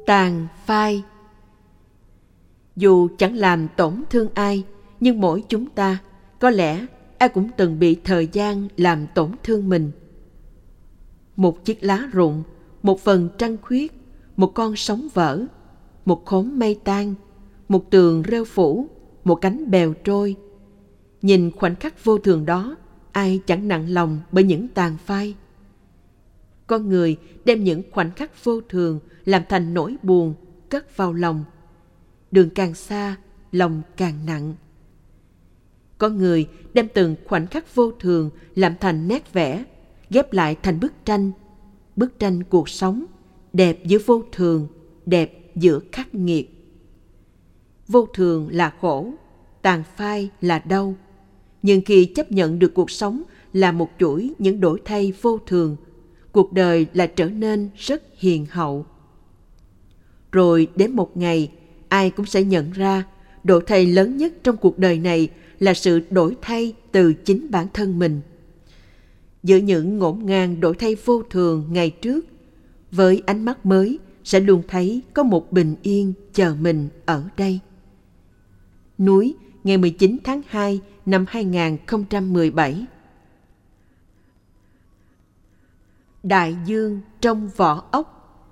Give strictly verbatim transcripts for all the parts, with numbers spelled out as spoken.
Tàn phai. Dù chẳng làm tổn thương ai, nhưng mỗi chúng ta, có lẽ ai cũng từng bị thời gian làm tổn thương mình. Một chiếc lá rụng, một phần trăng khuyết, một con sóng vỡ, một khóm mây tan, một tường rêu phủ, một cánh bèo trôi. Nhìn khoảnh khắc vô thường đó, ai chẳng nặng lòng bởi những tàn phai. Con người đem những khoảnh khắc vô thường làm thành nỗi buồn, cất vào lòng. Đường càng xa, lòng càng nặng. Con người đem từng khoảnh khắc vô thường làm thành nét vẽ, ghép lại thành bức tranh. Bức tranh cuộc sống, đẹp giữa vô thường, đẹp giữa khắc nghiệt. Vô thường là khổ, tàn phai là đau. Nhưng khi chấp nhận được cuộc sống là một chuỗi những đổi thay vô thường, cuộc đời lại trở nên rất hiền hậu. Rồi đến một ngày, ai cũng sẽ nhận ra đổi thay lớn nhất trong cuộc đời này là sự đổi thay từ chính bản thân mình. Giữa những ngổn ngang đổi thay vô thường ngày trước, với ánh mắt mới sẽ luôn thấy có một bình yên chờ mình ở đây. Núi, ngày mười chín tháng hai năm hai nghìn không trăm mười bảy. Đại dương trong vỏ ốc.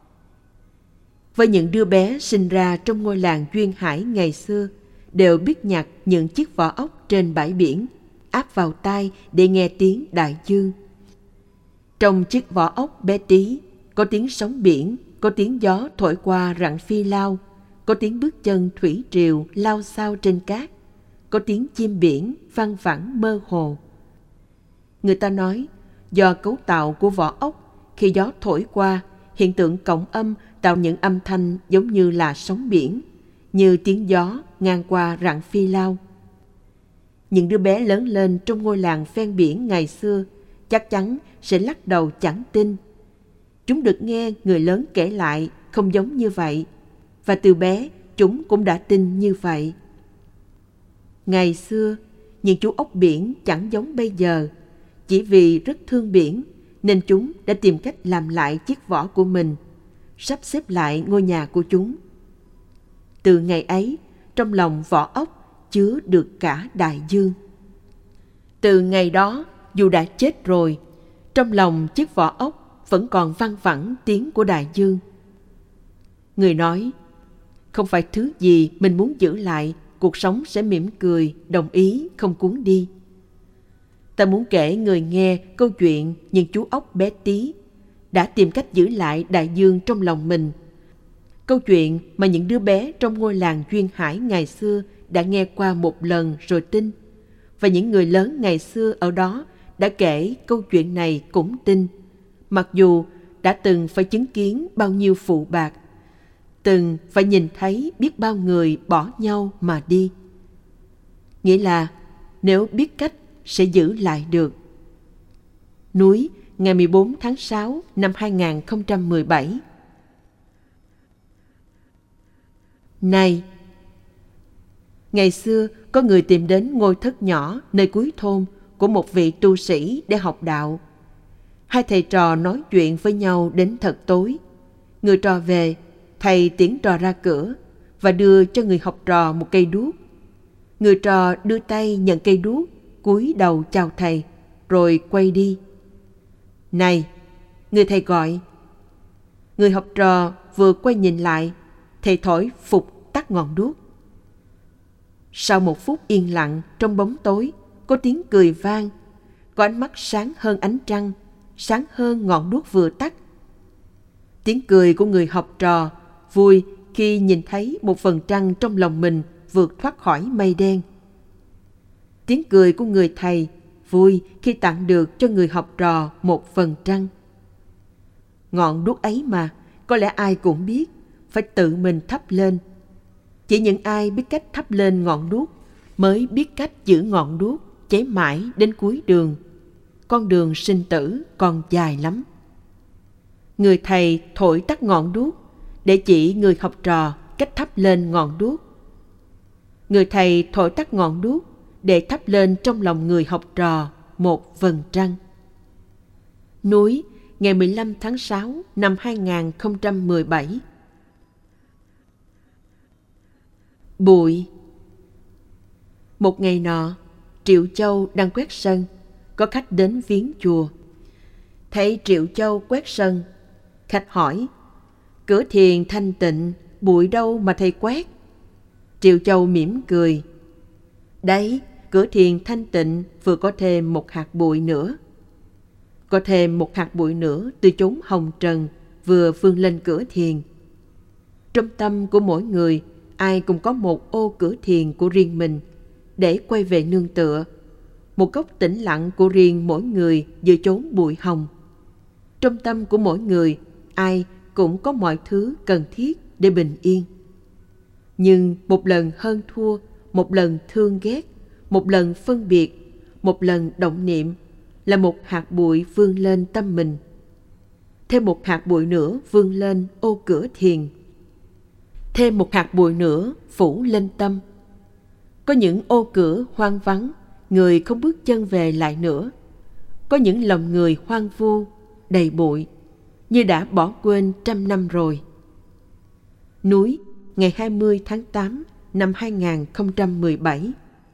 Với những đứa bé sinh ra trong ngôi làng duyên hải ngày xưa, đều biết nhặt những chiếc vỏ ốc trên bãi biển, áp vào tai để nghe tiếng đại dương. Trong chiếc vỏ ốc bé tí, có tiếng sóng biển, có tiếng gió thổi qua rặng phi lao, có tiếng bước chân thủy triều lao xao trên cát, có tiếng chim biển văng vẳng mơ hồ. Người ta nói, do cấu tạo của vỏ ốc, khi gió thổi qua, hiện tượng cộng âm tạo những âm thanh giống như là sóng biển, như tiếng gió ngang qua rặng phi lao. Những đứa bé lớn lên trong ngôi làng ven biển ngày xưa chắc chắn sẽ lắc đầu chẳng tin. Chúng được nghe người lớn kể lại không giống như vậy, và từ bé chúng cũng đã tin như vậy. Ngày xưa, những chú ốc biển chẳng giống bây giờ. Chỉ vì rất thương biển nên chúng đã tìm cách làm lại chiếc vỏ của mình, sắp xếp lại ngôi nhà của chúng. Từ ngày ấy, trong lòng vỏ ốc chứa được cả đại dương. Từ ngày đó, dù đã chết rồi, trong lòng chiếc vỏ ốc vẫn còn văng vẳng tiếng của đại dương. Người nói, không phải thứ gì mình muốn giữ lại, cuộc sống sẽ mỉm cười, đồng ý, không cuốn đi. Ta muốn kể người nghe câu chuyện những chú ốc bé tí đã tìm cách giữ lại đại dương trong lòng mình. Câu chuyện mà những đứa bé trong ngôi làng duyên hải ngày xưa đã nghe qua một lần rồi tin. Và những người lớn ngày xưa ở đó đã kể câu chuyện này cũng tin, mặc dù đã từng phải chứng kiến bao nhiêu phụ bạc, từng phải nhìn thấy biết bao người bỏ nhau mà đi. Nghĩa là nếu biết cách sẽ giữ lại được. Núi, ngày mười bốn tháng sáu năm hai nghìn không trăm mười bảy. Này, ngày xưa có người tìm đến ngôi thất nhỏ nơi cuối thôn của một vị tu sĩ để học đạo. Hai thầy trò nói chuyện với nhau đến thật tối. Người trò về, thầy tiễn trò ra cửa và đưa cho người học trò một cây đuốc. Người trò đưa tay nhận cây đuốc, cúi đầu chào thầy, rồi quay đi. Này, người thầy gọi. Người học trò vừa quay nhìn lại, thầy thổi phục tắt ngọn đuốc. Sau một phút yên lặng trong bóng tối, có tiếng cười vang, có ánh mắt sáng hơn ánh trăng, sáng hơn ngọn đuốc vừa tắt. Tiếng cười của người học trò vui khi nhìn thấy một phần trăng trong lòng mình vượt thoát khỏi mây đen. Tiếng cười của người thầy vui khi tặng được cho người học trò một phần trăng. Ngọn đuốc ấy mà, có lẽ ai cũng biết, phải tự mình thắp lên. Chỉ những ai biết cách thắp lên ngọn đuốc mới biết cách giữ ngọn đuốc cháy mãi đến cuối đường. Con đường sinh tử còn dài lắm. Người thầy thổi tắt ngọn đuốc để chỉ người học trò cách thắp lên ngọn đuốc. Người thầy thổi tắt ngọn đuốc để thắp lên trong lòng người học trò một vầng trăng. Núi, ngày mười lăm tháng sáu năm hai nghìn không trăm mười bảy. Bụi. Một ngày nọ, Triệu Châu đang quét sân, có khách đến viếng chùa. Thấy Triệu Châu quét sân, khách hỏi: cửa thiền thanh tịnh, bụi đâu mà thầy quét? Triệu Châu mỉm cười: đấy, cửa thiền thanh tịnh vừa có thêm một hạt bụi nữa. Có thêm một hạt bụi nữa từ chốn hồng trần vừa vươn lên cửa thiền. Trong tâm của mỗi người, ai cũng có một ô cửa thiền của riêng mình để quay về nương tựa, một góc tĩnh lặng của riêng mỗi người giữa chốn bụi hồng. Trong tâm của mỗi người, ai cũng có mọi thứ cần thiết để bình yên. Nhưng một lần hơn thua, một lần thương ghét, một lần phân biệt, một lần động niệm là một hạt bụi vươn lên tâm mình. Thêm một hạt bụi nữa vươn lên ô cửa thiền. Thêm một hạt bụi nữa phủ lên tâm. Có những ô cửa hoang vắng, người không bước chân về lại nữa. Có những lòng người hoang vu, đầy bụi, như đã bỏ quên trăm năm rồi. Núi, ngày hai mươi tháng tám năm hai nghìn không trăm mười bảy.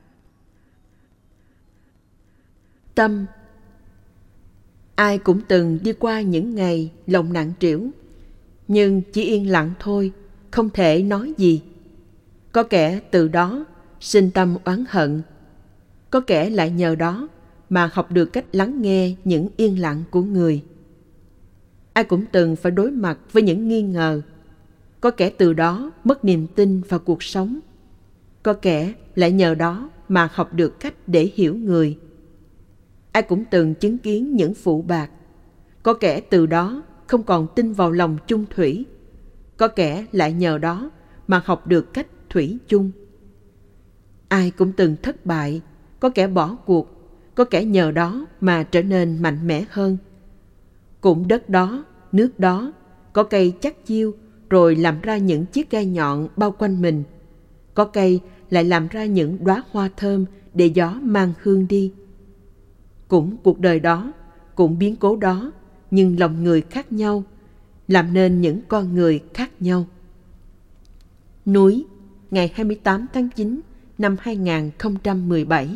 Tâm. Ai cũng từng đi qua những ngày lòng nặng trĩu, nhưng chỉ yên lặng thôi, không thể nói gì. Có kẻ từ đó sinh tâm oán hận, có kẻ lại nhờ đó mà học được cách lắng nghe những yên lặng của người. Ai cũng từng phải đối mặt với những nghi ngờ, có kẻ từ đó mất niềm tin vào cuộc sống, có kẻ lại nhờ đó mà học được cách để hiểu người. Ai cũng từng chứng kiến những phụ bạc, có kẻ từ đó không còn tin vào lòng chung thủy, có kẻ lại nhờ đó mà học được cách thủy chung. Ai cũng từng thất bại, có kẻ bỏ cuộc, có kẻ nhờ đó mà trở nên mạnh mẽ hơn. Cũng đất đó, nước đó, có cây chắc chiêu rồi làm ra những chiếc gai nhọn bao quanh mình, có cây lại làm ra những đóa hoa thơm để gió mang hương đi. Cũng cuộc đời đó, cũng biến cố đó, nhưng lòng người khác nhau, làm nên những con người khác nhau. Núi, ngày hai mươi tám tháng chín năm hai nghìn không trăm mười bảy.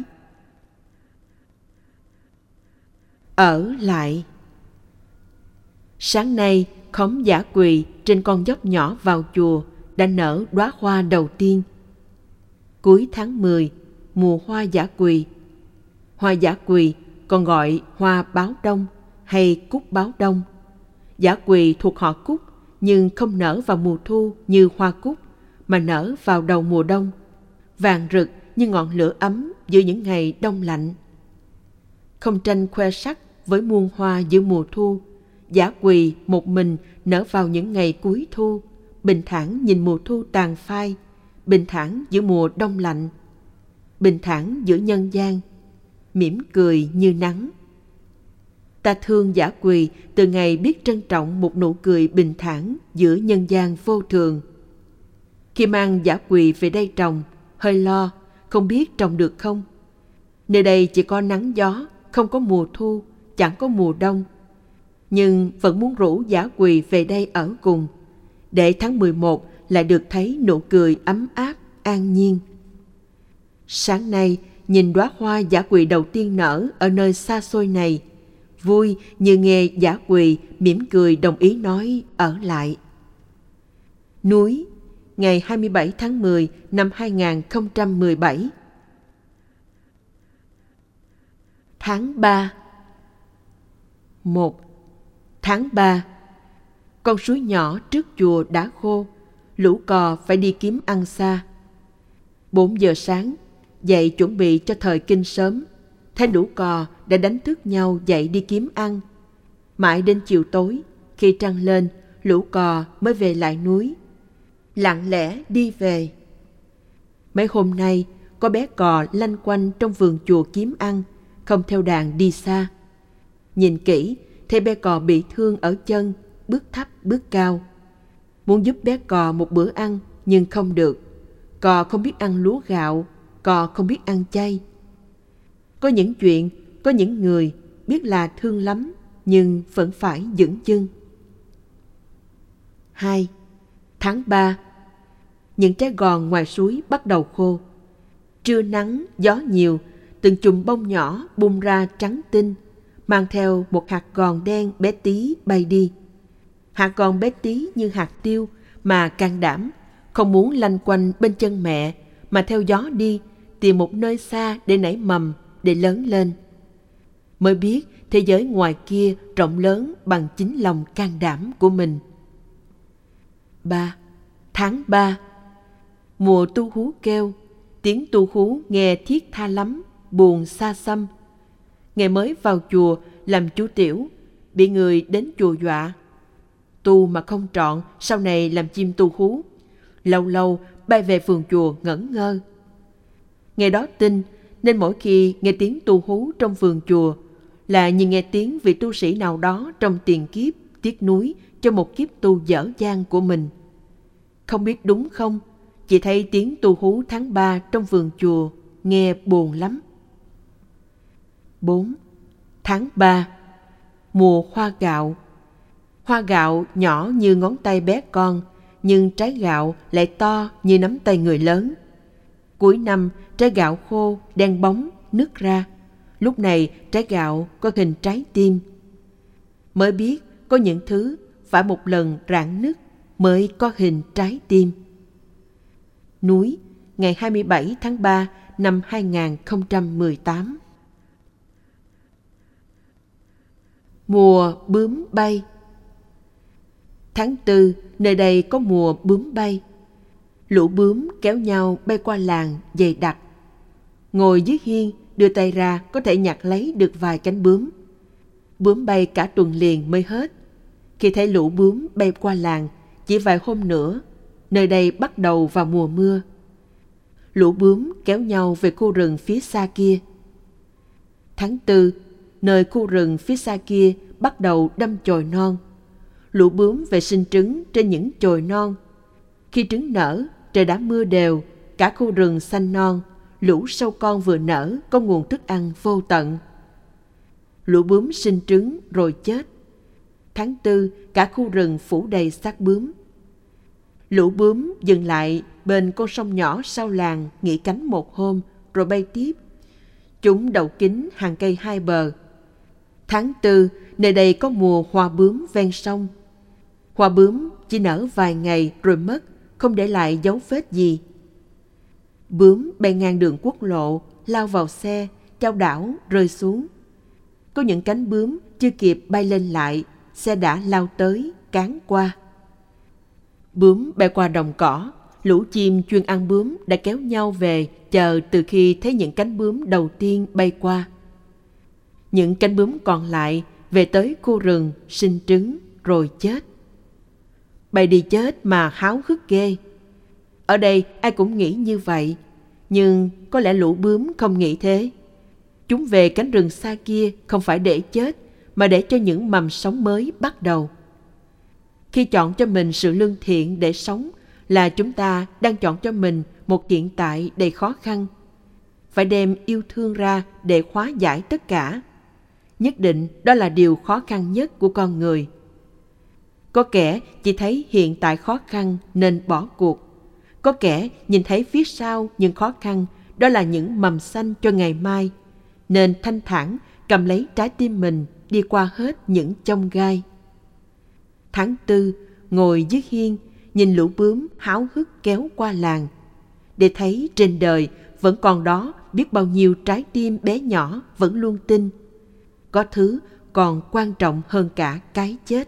Ở lại. Sáng nay, khóm dã quỳ trên con dốc nhỏ vào chùa đã nở đóa hoa đầu tiên. Cuối tháng mười, mùa hoa dã quỳ. Hoa dã quỳ còn gọi hoa báo đông hay cúc báo đông. Dã quỳ thuộc họ cúc nhưng không nở vào mùa thu như hoa cúc, mà nở vào đầu mùa đông, vàng rực như ngọn lửa ấm giữa những ngày đông lạnh. Không tranh khoe sắc với muôn hoa giữa mùa thu, dã quỳ một mình nở vào những ngày cuối thu, bình thản nhìn mùa thu tàn phai, bình thản giữa mùa đông lạnh, bình thản giữa nhân gian, mỉm cười như nắng. Ta thương dã quỳ từ ngày biết trân trọng một nụ cười bình thản giữa nhân gian vô thường. Khi mang dã quỳ về đây trồng, hơi lo, không biết trồng được không. Nơi đây chỉ có nắng gió, không có mùa thu, chẳng có mùa đông. Nhưng vẫn muốn rủ dã quỳ về đây ở cùng, để tháng mười một lại được thấy nụ cười ấm áp, an nhiên. Sáng nay, nhìn đóa hoa dã quỳ đầu tiên nở ở nơi xa xôi này, vui như nghe dã quỳ mỉm cười đồng ý nói ở lại. Núi, ngày hai mươi bảy tháng mười năm hai nghìn không trăm mười bảy. Tháng ba. Một. Tháng ba. Con suối nhỏ trước chùa đã khô, lũ cò phải đi kiếm ăn xa. Bốn giờ sáng, dậy chuẩn bị cho thời kinh sớm, thấy lũ cò đã đánh thức nhau dậy đi kiếm ăn. Mãi đến chiều tối, khi trăng lên, lũ cò mới về lại núi, lặng lẽ đi về. Mấy hôm nay, có bé cò lanh quanh trong vườn chùa kiếm ăn, không theo đàn đi xa. Nhìn kỹ, thấy bé cò bị thương ở chân, bước thấp bước cao. Muốn giúp bé cò một bữa ăn, nhưng không được. Cò không biết ăn lúa gạo, cò không biết ăn chay. Có những chuyện, có những người biết là thương lắm, nhưng vẫn phải dửng dưng. Hai. Tháng ba. Những trái gòn ngoài suối bắt đầu khô. Trưa nắng, gió nhiều, từng chùm bông nhỏ bung ra trắng tinh, mang theo một hạt gòn đen bé tí bay đi. Hạt gòn bé tí như hạt tiêu mà can đảm, không muốn lanh quanh bên chân mẹ, mà theo gió đi, tìm một nơi xa để nảy mầm, để lớn lên. Mới biết thế giới ngoài kia rộng lớn bằng chính lòng can đảm của mình. Ba. Tháng ba. Mùa tu hú kêu, tiếng tu hú nghe thiết tha lắm, buồn xa xăm. Ngày mới vào chùa làm chú tiểu, bị người đến chùa dọa. Tu mà không trọn, sau này làm chim tu hú. Lâu lâu bay về phường chùa ngẩn ngơ. Ngày đó tin, nên mỗi khi nghe tiếng tu hú trong vườn chùa là như nghe tiếng vị tu sĩ nào đó trong tiền kiếp tiếc nuối cho một kiếp tu dở dang của mình. Không biết đúng không, chỉ thấy tiếng tu hú tháng ba trong vườn chùa nghe buồn lắm. Bốn. Tháng ba. Mùa hoa gạo. Hoa gạo nhỏ như ngón tay bé con, nhưng trái gạo lại to như nắm tay người lớn. Cuối năm, trái gạo khô, đen bóng, nứt ra. Lúc này, trái gạo có hình trái tim. Mới biết có những thứ phải một lần rạn nứt mới có hình trái tim. Núi, ngày hai mươi bảy tháng ba năm hai nghìn không trăm mười tám. Mùa bướm bay. Tháng tư, nơi đây có mùa bướm bay. Lũ bướm kéo nhau bay qua làng dày đặc. Ngồi dưới hiên, đưa tay ra có thể nhặt lấy được vài cánh bướm. Bướm bay cả tuần liền mới hết. Khi thấy lũ bướm bay qua làng, chỉ vài hôm nữa, nơi đây bắt đầu vào mùa mưa. Lũ bướm kéo nhau về khu rừng phía xa kia. Tháng tư, nơi khu rừng phía xa kia bắt đầu đâm chồi non. Lũ bướm về sinh trứng trên những chồi non. Khi trứng nở, trời đã mưa đều, cả khu rừng xanh non, lũ sâu con vừa nở có nguồn thức ăn vô tận. Lũ bướm sinh trứng rồi chết. Tháng tư, cả khu rừng phủ đầy xác bướm. Lũ bướm dừng lại bên con sông nhỏ sau làng nghỉ cánh một hôm rồi bay tiếp. Chúng đậu kín hàng cây hai bờ. Tháng tư, nơi đây có mùa hoa bướm ven sông. Hoa bướm chỉ nở vài ngày rồi mất, không để lại dấu vết gì. Bướm bay ngang đường quốc lộ, lao vào xe, chao đảo rơi xuống. Có những cánh bướm chưa kịp bay lên lại, xe đã lao tới, cán qua. Bướm bay qua đồng cỏ, lũ chim chuyên ăn bướm đã kéo nhau về chờ từ khi thấy những cánh bướm đầu tiên bay qua. Những cánh bướm còn lại về tới khu rừng sinh trứng rồi chết. Bay đi chết mà háo hức ghê. Ở đây ai cũng nghĩ như vậy, nhưng có lẽ lũ bướm không nghĩ thế. Chúng về cánh rừng xa kia không phải để chết, mà để cho những mầm sống mới bắt đầu. Khi chọn cho mình sự lương thiện để sống là chúng ta đang chọn cho mình một hiện tại đầy khó khăn. Phải đem yêu thương ra để hóa giải tất cả. Nhất định đó là điều khó khăn nhất của con người. Có kẻ chỉ thấy hiện tại khó khăn nên bỏ cuộc. Có kẻ nhìn thấy phía sau những khó khăn, đó là những mầm xanh cho ngày mai, nên thanh thản cầm lấy trái tim mình đi qua hết những chông gai. Tháng tư, ngồi dưới hiên, nhìn lũ bướm háo hức kéo qua làng, để thấy trên đời vẫn còn đó biết bao nhiêu trái tim bé nhỏ vẫn luôn tin. Có thứ còn quan trọng hơn cả cái chết.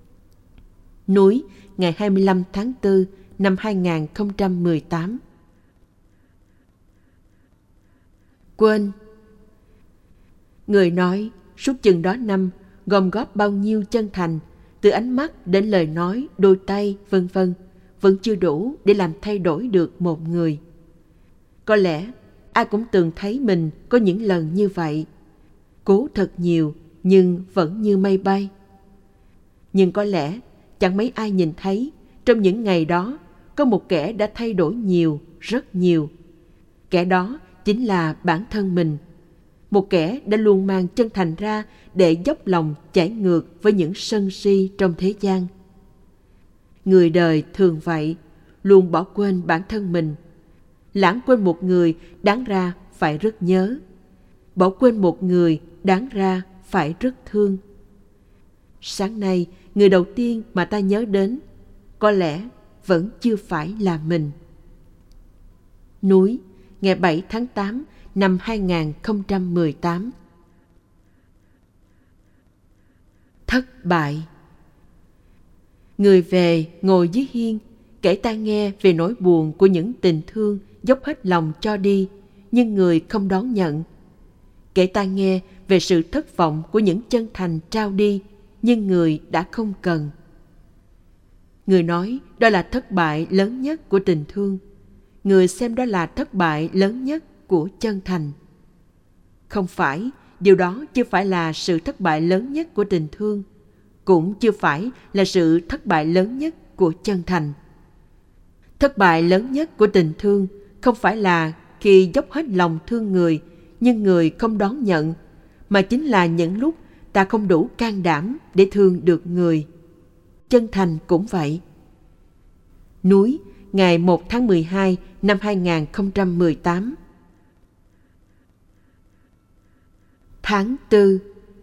Núi, ngày hai mươi lăm tháng tư năm hai nghìn không trăm mười tám. Quên. Người nói suốt chừng đó năm gom góp bao nhiêu chân thành, từ ánh mắt đến lời nói, đôi tay, vân vân, vẫn chưa đủ để làm thay đổi được một người. Có lẽ ai cũng từng thấy mình có những lần như vậy, cố thật nhiều nhưng vẫn như mây bay. Nhưng có lẽ chẳng mấy ai nhìn thấy trong những ngày đó có một kẻ đã thay đổi nhiều, rất nhiều. Kẻ đó chính là bản thân mình. Một kẻ đã luôn mang chân thành ra để dốc lòng chảy ngược với những sân si trong thế gian. Người đời thường vậy, luôn bỏ quên bản thân mình. Lãng quên một người đáng ra phải rất nhớ. Bỏ quên một người đáng ra phải rất thương. Sáng nay, người đầu tiên mà ta nhớ đến có lẽ vẫn chưa phải là mình. Núi, ngày bảy tháng tám năm hai nghìn không trăm mười tám. Thất bại. Người về ngồi dưới hiên, kể ta nghe về nỗi buồn của những tình thương dốc hết lòng cho đi, nhưng người không đón nhận. Kể ta nghe về sự thất vọng của những chân thành trao đi, nhưng người đã không cần. Người nói đó là thất bại lớn nhất của tình thương. Người xem đó là thất bại lớn nhất của chân thành. Không phải, điều đó chưa phải là sự thất bại lớn nhất của tình thương, cũng chưa phải là sự thất bại lớn nhất của chân thành. Thất bại lớn nhất của tình thương không phải là khi dốc hết lòng thương người, nhưng người không đón nhận, mà chính là những lúc ta không đủ can đảm để thương được người. Chân thành cũng vậy. Núi, ngày một tháng mười hai năm hai nghìn không trăm mười tám. Tháng tư.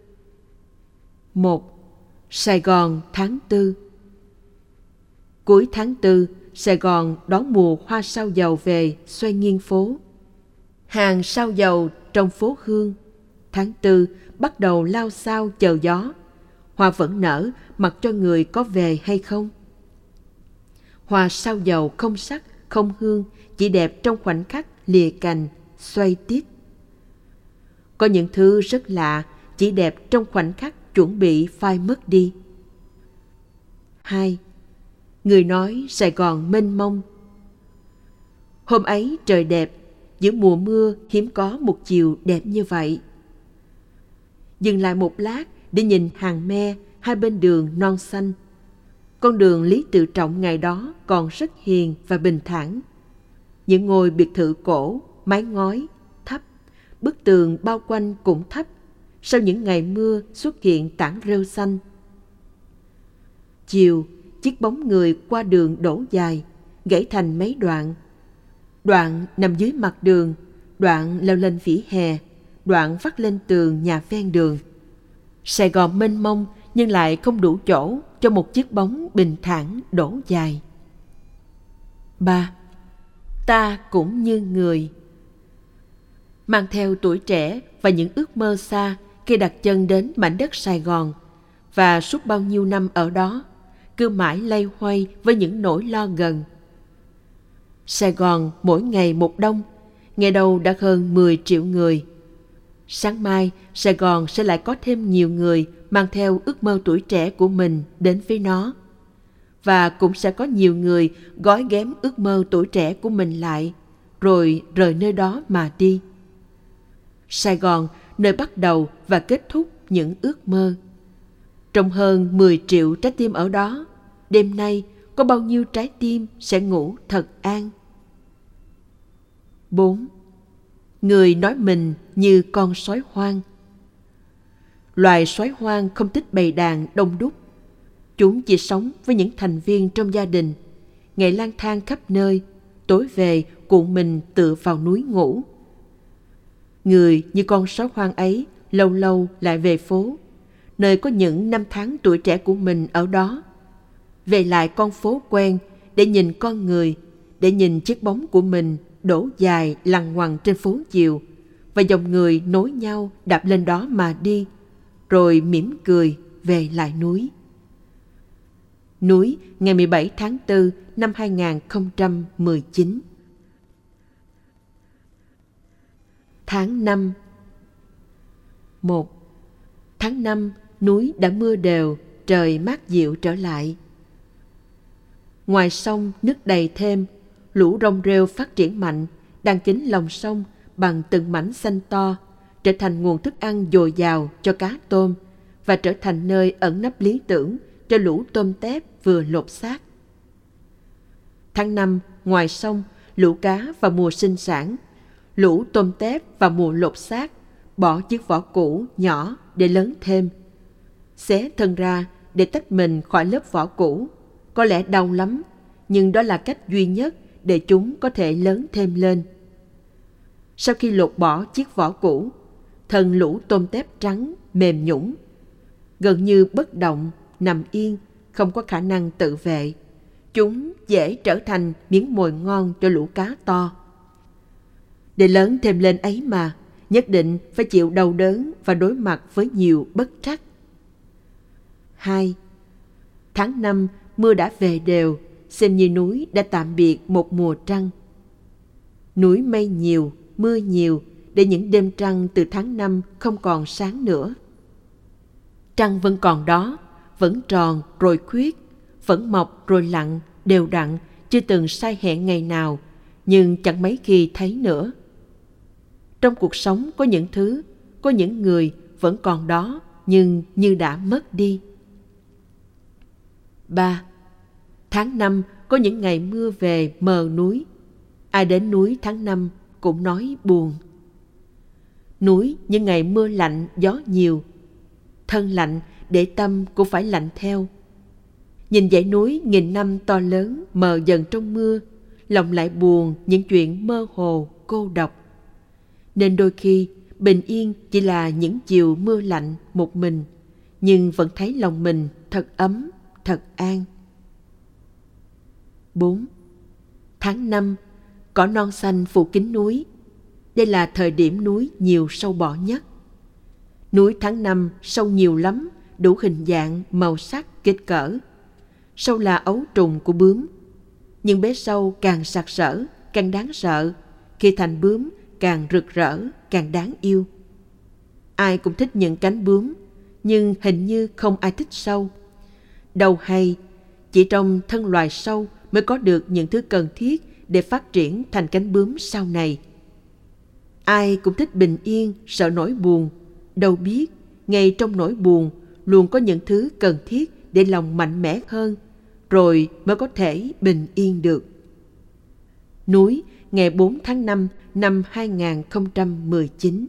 một. Sài Gòn tháng tư. Cuối tháng tư, Sài Gòn đón mùa hoa sao dầu về xoay nghiêng phố. Hàng sao dầu trong phố Hương. Tháng tư bắt đầu lao sao chờ gió. Hoa vẫn nở mặc cho người có về hay không. Hoa sao dầu không sắc, không hương, chỉ đẹp trong khoảnh khắc lìa cành, xoay tít. Có những thứ rất lạ, chỉ đẹp trong khoảnh khắc chuẩn bị phai mất đi. hai. Người nói Sài Gòn mênh mông. Hôm ấy trời đẹp, giữa mùa mưa hiếm có một chiều đẹp như vậy. Dừng lại một lát để nhìn hàng me hai bên đường non xanh. Con đường Lý Tự Trọng ngày đó còn rất hiền và bình thản. Những ngôi biệt thự cổ, mái ngói, thấp, bức tường bao quanh cũng thấp. Sau những ngày mưa xuất hiện tảng rêu xanh. Chiều, chiếc bóng người qua đường đổ dài, gãy thành mấy đoạn. Đoạn nằm dưới mặt đường, đoạn leo lên vỉa hè, đoạn vắt lên tường nhà ven đường. Sài Gòn mênh mông nhưng lại không đủ chỗ cho một chiếc bóng bình thản đổ dài. ba. Ta cũng như người. Mang theo tuổi trẻ và những ước mơ xa khi đặt chân đến mảnh đất Sài Gòn, và suốt bao nhiêu năm ở đó, cứ mãi loay hoay với những nỗi lo gần. Sài Gòn mỗi ngày một đông, ngày đầu đã hơn mười triệu người. Sáng mai, Sài Gòn sẽ lại có thêm nhiều người mang theo ước mơ tuổi trẻ của mình đến với nó. Và cũng sẽ có nhiều người gói ghém ước mơ tuổi trẻ của mình lại, rồi rời nơi đó mà đi. Sài Gòn, nơi bắt đầu và kết thúc những ước mơ. Trong hơn mười triệu trái tim ở đó, đêm nay có bao nhiêu trái tim sẽ ngủ thật an. bốn. Người nói mình như con sói hoang. Loài sói hoang không thích bầy đàn đông đúc. Chúng chỉ sống với những thành viên trong gia đình, ngày lang thang khắp nơi, tối về cuộn mình tựa vào núi ngủ. Người như con sói hoang ấy lâu lâu lại về phố, nơi có những năm tháng tuổi trẻ của mình ở đó. Về lại con phố quen để nhìn con người, để nhìn chiếc bóng của mình đổ dài lằn ngoằn trên phố chiều, và dòng người nối nhau đạp lên đó mà đi, rồi mỉm cười về lại núi. Núi, ngày mười bảy tháng tư năm hai nghìn không trăm mười chín. Tháng năm. một. Tháng năm, núi đã mưa đều, trời mát dịu trở lại. Ngoài sông nước đầy thêm, lũ rong rêu phát triển mạnh, đang kín lòng sông bằng từng mảnh xanh to, trở thành nguồn thức ăn dồi dào cho cá tôm, và trở thành nơi ẩn nấp lý tưởng cho lũ tôm tép vừa lột xác. Tháng năm, ngoài sông, lũ cá vào mùa sinh sản, lũ tôm tép vào mùa lột xác, bỏ chiếc vỏ cũ nhỏ để lớn thêm. Xé thân ra để tách mình khỏi lớp vỏ cũ, có lẽ đau lắm, nhưng đó là cách duy nhất để chúng có thể lớn thêm lên. Sau khi lột bỏ chiếc vỏ cũ, thân lũ tôm tép trắng mềm nhũn, gần như bất động, nằm yên, không có khả năng tự vệ. Chúng dễ trở thành miếng mồi ngon cho lũ cá to. Để lớn thêm lên ấy mà, nhất định phải chịu đau đớn và đối mặt với nhiều bất trắc. Hai. Tháng năm, mưa đã về đều, xem như núi đã tạm biệt một mùa trăng. Núi mây nhiều, mưa nhiều, để những đêm trăng từ tháng năm không còn sáng nữa. Trăng vẫn còn đó, vẫn tròn rồi khuyết, vẫn mọc rồi lặn, đều đặn, chưa từng sai hẹn ngày nào, nhưng chẳng mấy khi thấy nữa. Trong cuộc sống có những thứ, có những người vẫn còn đó, nhưng như đã mất đi. Ba. Tháng năm có những ngày mưa về mờ núi. Ai đến núi tháng năm cũng nói buồn. Núi những ngày mưa lạnh, gió nhiều. Thân lạnh, để tâm cũng phải lạnh theo. Nhìn dãy núi nghìn năm to lớn mờ dần trong mưa, lòng lại buồn những chuyện mơ hồ, cô độc. Nên đôi khi bình yên chỉ là những chiều mưa lạnh một mình, nhưng vẫn thấy lòng mình thật ấm, thật an. Bốn. Tháng năm, cỏ non xanh phủ kín núi. Đây là thời điểm núi nhiều sâu bọ nhất. Núi tháng năm sâu nhiều lắm, đủ hình dạng, màu sắc, kích cỡ. Sâu là ấu trùng của bướm. Nhưng bé sâu càng sặc sỡ, càng đáng sợ. Khi thành bướm, càng rực rỡ, càng đáng yêu. Ai cũng thích những cánh bướm, nhưng hình như không ai thích sâu. Đâu hay, chỉ trong thân loài sâu mới có được những thứ cần thiết để phát triển thành cánh bướm sau này. Ai cũng thích bình yên, sợ nỗi buồn. Đâu biết, ngay trong nỗi buồn luôn có những thứ cần thiết để lòng mạnh mẽ hơn, rồi mới có thể bình yên được. Núi, ngày bốn tháng năm năm hai nghìn không trăm mười chín.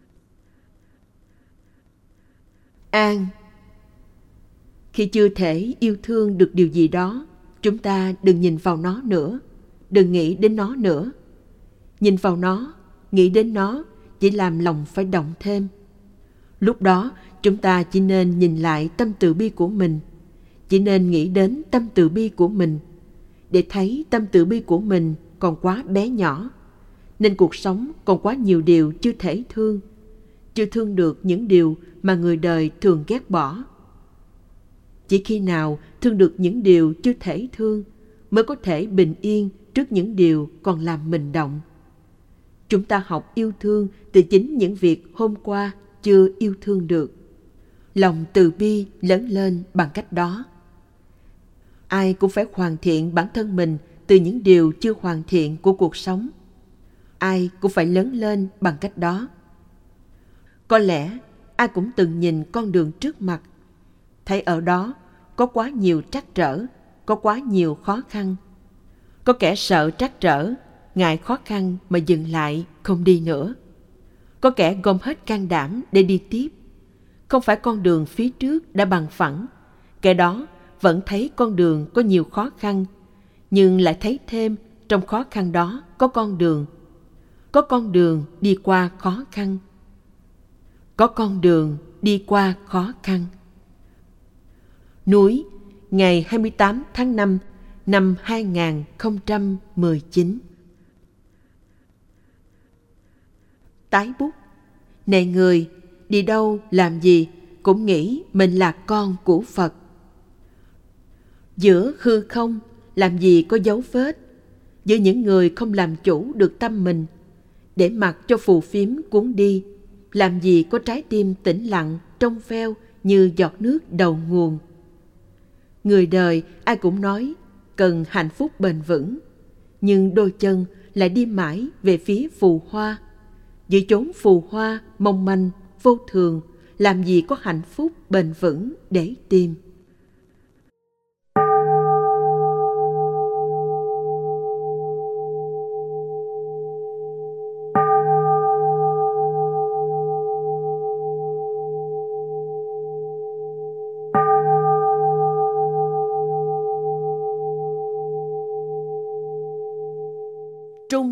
An. Khi chưa thể yêu thương được điều gì đó, chúng ta đừng nhìn vào nó nữa, đừng nghĩ đến nó nữa. Nhìn vào nó, nghĩ đến nó chỉ làm lòng phải động thêm. Lúc đó, chúng ta chỉ nên nhìn lại tâm từ bi của mình, chỉ nên nghĩ đến tâm từ bi của mình, để thấy tâm từ bi của mình còn quá bé nhỏ, nên cuộc sống còn quá nhiều điều chưa thể thương, chưa thương được những điều mà người đời thường ghét bỏ. Chỉ khi nào thương được những điều chưa thể thương, mới có thể bình yên trước những điều còn làm mình động. Chúng ta học yêu thương từ chính những việc hôm qua chưa yêu thương được. Lòng từ bi lớn lên bằng cách đó. Ai cũng phải hoàn thiện bản thân mình từ những điều chưa hoàn thiện của cuộc sống. Ai cũng phải lớn lên bằng cách đó. Có lẽ ai cũng từng nhìn con đường trước mặt, thấy ở đó có quá nhiều trắc trở, có quá nhiều khó khăn. Có kẻ sợ trắc trở, ngại khó khăn mà dừng lại, không đi nữa. Có kẻ gom hết can đảm để đi tiếp. Không phải con đường phía trước đã bằng phẳng, kẻ đó vẫn thấy con đường có nhiều khó khăn, nhưng lại thấy thêm trong khó khăn đó có con đường. Có con đường đi qua khó khăn. Có con đường đi qua khó khăn. Núi, ngày hai mươi tám tháng năm năm hai nghìn không trăm mười chín. Tái bút. Này người, đi đâu làm gì cũng nghĩ mình là con của Phật. Giữa hư không làm gì có dấu vết, giữa những người không làm chủ được tâm mình, để mặc cho phù phiếm cuốn đi, làm gì có trái tim tĩnh lặng trong veo như giọt nước đầu nguồn. Người đời ai cũng nói cần hạnh phúc bền vững, nhưng đôi chân lại đi mãi về phía phù hoa. Giữa chốn phù hoa mong manh vô thường, làm gì có hạnh phúc bền vững để tìm.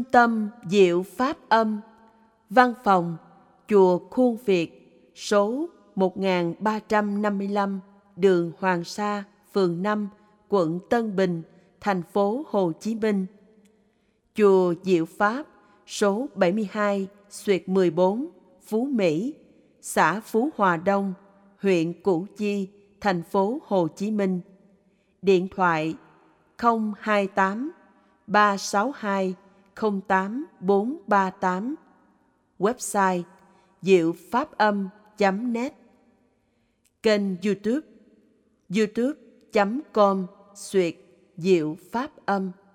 tâm Diệu Pháp Âm, Văn phòng Chùa Khuôn Việt, số một nghìn ba trăm năm mươi lăm, đường Hoàng Sa, phường năm, quận Tân Bình, thành phố Hồ Chí Minh. Chùa Diệu Pháp, số bảy mươi hai xuyệt mười bốn, Phú Mỹ, xã Phú Hòa Đông, huyện Củ Chi, thành phố Hồ Chí Minh. Điện thoại không hai tám ba sáu hai không tám bốn ba tám. Website diệu pháp âm chấm net. Kênh YouTube youtube chấm com xuyệt Diệu Pháp Âm.